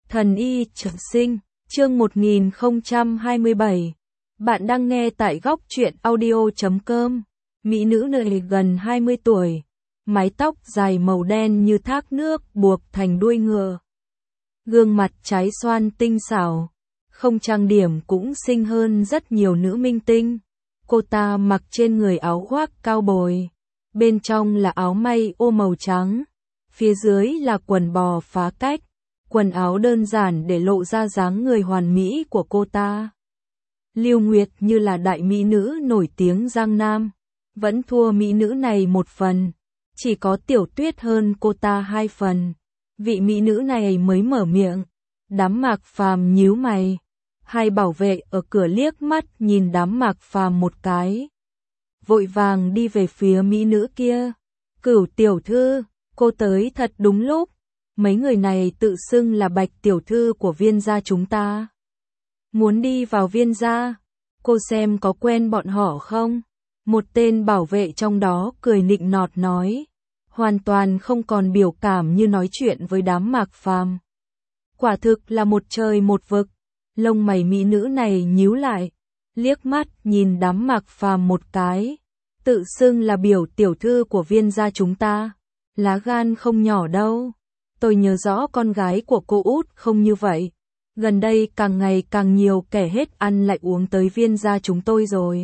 Thần y trường sinh, chương 1027. Bạn đang nghe tại góc truyện audio.com. Mỹ nữ này gần 20 tuổi, mái tóc dài màu đen như thác nước buộc thành đuôi ngựa. Gương mặt trái xoan tinh xảo, không trang điểm cũng xinh hơn rất nhiều nữ minh tinh. Cô ta mặc trên người áo khoác cao bồi, bên trong là áo may ô màu trắng, phía dưới là quần bò phá cách. Quần áo đơn giản để lộ ra dáng người hoàn mỹ của cô ta. Lưu Nguyệt như là đại mỹ nữ nổi tiếng Giang Nam, vẫn thua mỹ nữ này một phần, chỉ có Tiểu Tuyết hơn cô ta 2 phần. Vị mỹ nữ này mới mở miệng, Đám Mạc Phàm nhíu mày. Hai bảo vệ ở cửa liếc mắt nhìn Đám Mạc Phàm một cái, vội vàng đi về phía mỹ nữ kia. Cửu tiểu thư, cô tới thật đúng lúc. Mấy người này tự xưng là Bạch tiểu thư của Viên gia chúng ta. Muốn đi vào Viên gia, cô xem có quen bọn họ không? Một tên bảo vệ trong đó cười nịnh nọt nói, hoàn toàn không còn biểu cảm như nói chuyện với Đám Mạc Phàm. Quả thực là một trời một vực. Lông mày mỹ nữ này nhíu lại, liếc mắt nhìn Đám Mạc Phàm một cái. Tự xưng là biểu tiểu thư của Viên gia chúng ta, lá gan không nhỏ đâu. Tôi nhớ rõ con gái của cô út không như vậy. Gần đây càng ngày càng nhiều kẻ hết ăn lại uống tới Viên gia chúng tôi rồi.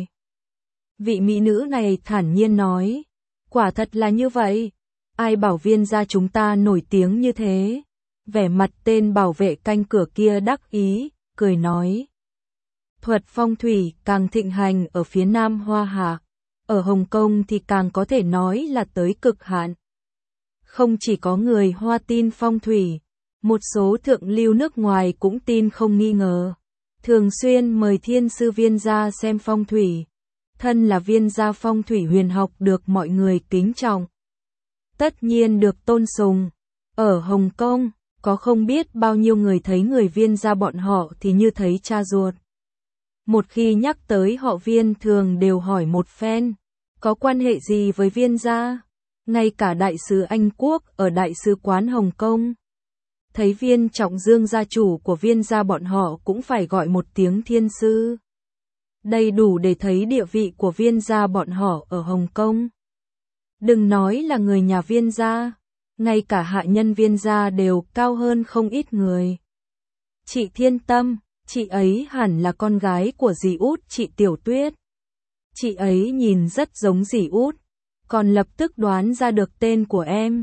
Vị mỹ nữ này thản nhiên nói, quả thật là như vậy. Ai bảo Viên gia chúng ta nổi tiếng như thế? Vẻ mặt tên bảo vệ canh cửa kia đắc ý, cười nói. Thuật phong thủy càng thịnh hành ở phía Nam Hoa Hạ, ở Hồng Kông thì càng có thể nói là tới cực hạn. Không chỉ có người Hoa tin phong thủy, một số thượng lưu nước ngoài cũng tin không nghi ngờ. Thường xuyên mời thiên sư Viên gia xem phong thủy. Thân là Viên gia phong thủy huyền học được mọi người kính trọng. Tất nhiên được tôn sùng. Ở Hồng Kông, có không biết bao nhiêu người thấy người Viên gia bọn họ thì như thấy cha ruột. Một khi nhắc tới họ Viên thường đều hỏi một phen, có quan hệ gì với Viên gia? Ngay cả đại sứ Anh Quốc ở đại sứ quán Hồng Kông, thấy Viên Trọng Dương gia chủ của Viên gia bọn họ cũng phải gọi một tiếng thiên sư. Đầy đủ để thấy địa vị của Viên gia bọn họ ở Hồng Kông. Đừng nói là người nhà Viên gia, ngay cả hạ nhân Viên gia đều cao hơn không ít người. Chị Thiên Tâm, chị ấy hẳn là con gái của dì út chị Tiểu Tuyết. Chị ấy nhìn rất giống dì út, còn lập tức đoán ra được tên của em.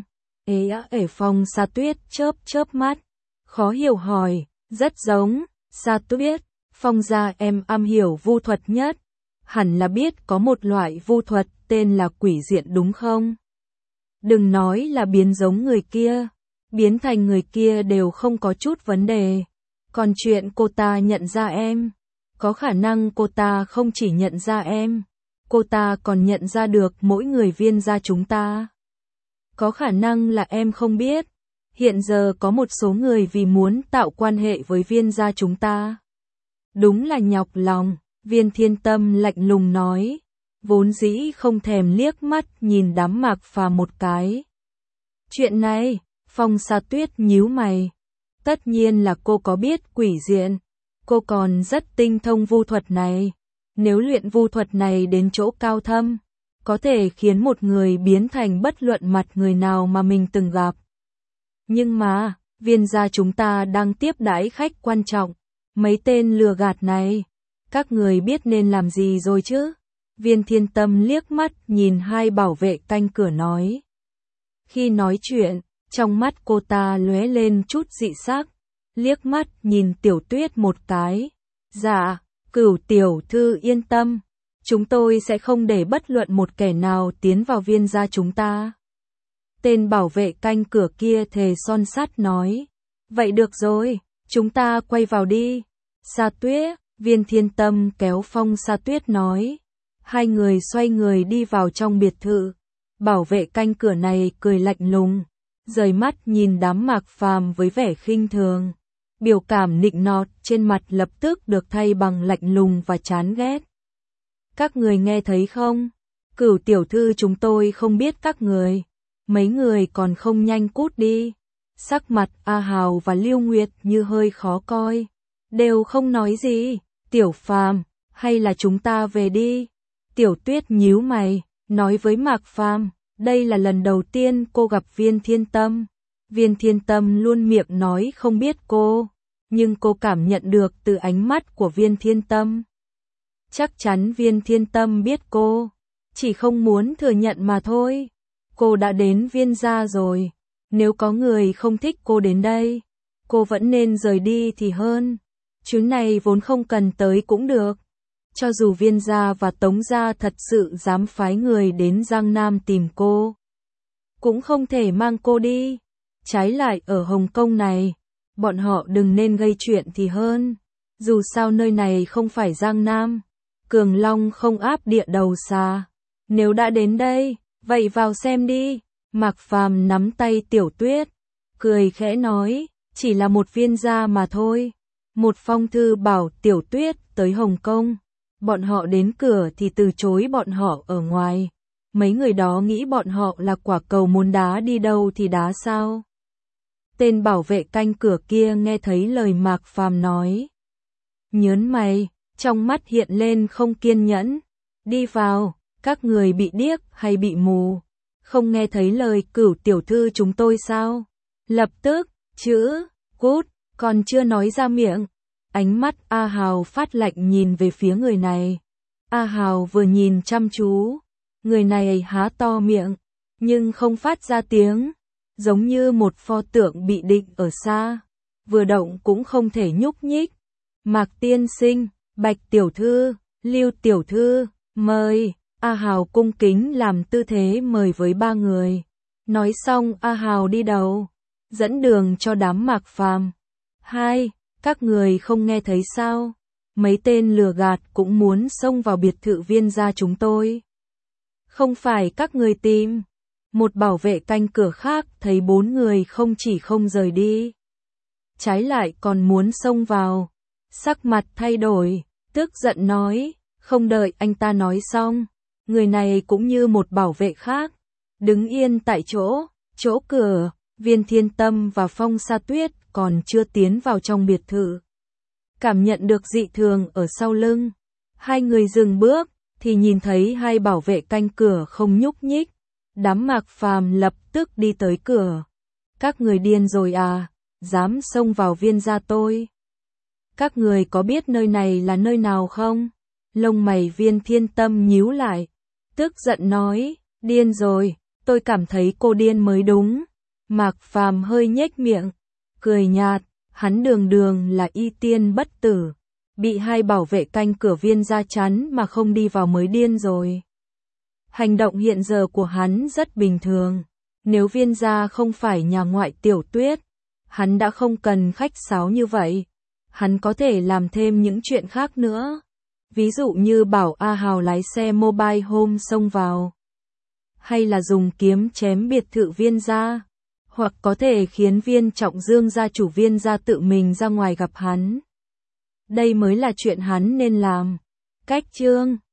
Phong Sa Tuyết chớp mắt, khó hiểu hỏi, rất giống. Sa Tuyết, Phong gia em am hiểu vu thuật nhất, hẳn là biết có một loại vu thuật tên là quỷ diện đúng không? Đừng nói là biến giống người kia, biến thành người kia đều không có chút vấn đề. Còn chuyện cô ta nhận ra em, có khả năng cô ta không chỉ nhận ra em, cô ta còn nhận ra được mỗi người Viên gia chúng ta. Có khả năng là em không biết, hiện giờ có một số người vì muốn tạo quan hệ với Viên gia chúng ta. Đúng là nhọc lòng, Viên Thiên Tâm lạnh lùng nói, vốn dĩ không thèm liếc mắt nhìn Đám Mạc Phàm một cái. Chuyện này, Phong Sa Tuyết nhíu mày. Tất nhiên là cô có biết quỷ diện, cô còn rất tinh thông vu thuật này. Nếu luyện vu thuật này đến chỗ cao thâm, có thể khiến một người biến thành bất luận mặt người nào mà mình từng gặp. Nhưng mà, Viên gia chúng ta đang tiếp đãi khách quan trọng, mấy tên lừa gạt này, các người biết nên làm gì rồi chứ? Viên Thiên Tâm liếc mắt nhìn hai bảo vệ canh cửa nói. Khi nói chuyện, trong mắt cô ta lóe lên chút dị sắc, liếc mắt nhìn Tiểu Tuyết một cái. Dạ, Cửu tiểu thư yên tâm, chúng tôi sẽ không để bất luận một kẻ nào tiến vào Viên gia chúng ta. Tên bảo vệ canh cửa kia thề son sắt nói. Vậy được rồi, chúng ta quay vào đi. Sa Tuyết, Viên Thiên Tâm kéo Phong Sa Tuyết nói. Hai người xoay người đi vào trong biệt thự. Bảo vệ canh cửa này cười lạnh lùng, rời mắt nhìn Đám Mạc Phàm với vẻ khinh thường. Biểu cảm nịnh nọt trên mặt lập tức được thay bằng lạnh lùng và chán ghét. Các người nghe thấy không? Cửu tiểu thư chúng tôi không biết các người. Mấy người còn không nhanh cút đi. Sắc mặt A Hào và Lưu Nguyệt như hơi khó coi, đều không nói gì. Tiểu Phàm, hay là chúng ta về đi? Tiểu Tuyết nhíu mày, nói với Mạc Phàm, đây là lần đầu tiên cô gặp Viên Thiên Tâm. Viên Thiên Tâm luôn miệng nói không biết cô, nhưng cô cảm nhận được từ ánh mắt của Viên Thiên Tâm. Chắc chắn Viên Thiên Tâm biết cô, chỉ không muốn thừa nhận mà thôi. Cô đã đến Viên gia rồi, nếu có người không thích cô đến đây, cô vẫn nên rời đi thì hơn. Chuyến này vốn không cần tới cũng được. Cho dù Viên gia và Tống gia thật sự dám phái người đến Giang Nam tìm cô, cũng không thể mang cô đi. Trái lại ở Hồng Kông này, bọn họ đừng nên gây chuyện thì hơn. Dù sao nơi này không phải Giang Nam, Cường Long không áp địa đầu xa. Nếu đã đến đây, vậy vào xem đi. Mạc Phàm nắm tay Tiểu Tuyết, cười khẽ nói, chỉ là một viên gia mà thôi. Một phong thư bảo Tiểu Tuyết tới Hồng Kông. Bọn họ đến cửa thì từ chối bọn họ ở ngoài. Mấy người đó nghĩ bọn họ là quả cầu muốn đá đi đâu thì đá sao? Tên bảo vệ canh cửa kia nghe thấy lời Mạc Phàm nói, nhớn mày, trong mắt hiện lên không kiên nhẫn. Đi vào, các người bị điếc hay bị mù? Không nghe thấy lời Cửu tiểu thư chúng tôi sao? Lập tức, chữ, cút, còn chưa nói ra miệng. Ánh mắt A Hào phát lạnh nhìn về phía người này. A Hào vừa nhìn chăm chú, người này há to miệng, nhưng không phát ra tiếng, giống như một pho tượng bị định ở xa, vừa động cũng không thể nhúc nhích. Mạc tiên sinh, Bạch tiểu thư, Lưu tiểu thư, mời. A Hào cung kính làm tư thế mời với ba người. Nói xong A Hào đi đầu, dẫn đường cho đám Mạc Phàm. Hai, các người không nghe thấy sao? Mấy tên lừa gạt cũng muốn xông vào biệt thự Viên gia chúng tôi. Không phải các người tìm. Một bảo vệ canh cửa khác thấy bốn người không chỉ không rời đi, trái lại còn muốn xông vào. Sắc mặt thay đổi, tức giận nói, không đợi anh ta nói xong. Người này cũng như một bảo vệ khác, đứng yên tại chỗ cửa. Viên Thiên Tâm và Phong Sa Tuyết còn chưa tiến vào trong biệt thự. Cảm nhận được dị thường ở sau lưng, hai người dừng bước, thì nhìn thấy hai bảo vệ canh cửa không nhúc nhích. Đám Mạc Phàm lập tức đi tới cửa. Các người điên rồi à, dám xông vào Viên gia tôi? Các người có biết nơi này là nơi nào không? Lông mày Viên Thiên Tâm nhíu lại, tức giận nói, điên rồi, tôi cảm thấy cô điên mới đúng. Mạc Phàm hơi nhếch miệng, cười nhạt, hắn đường đường là y tiên bất tử, bị hai bảo vệ canh cửa Viên gia chắn mà không đi vào mới điên rồi. Hành động hiện giờ của hắn rất bình thường, nếu Viên gia không phải nhà ngoại Tiểu Tuyết, hắn đã không cần khách sáo như vậy. Hắn có thể làm thêm những chuyện khác nữa. Ví dụ như bảo A Hào lái xe mobile home xông vào, hay là dùng kiếm chém biệt thự Viên gia, hoặc có thể khiến Viên Trọng Dương gia chủ Viên gia tự mình ra ngoài gặp hắn. Đây mới là chuyện hắn nên làm. Cách chương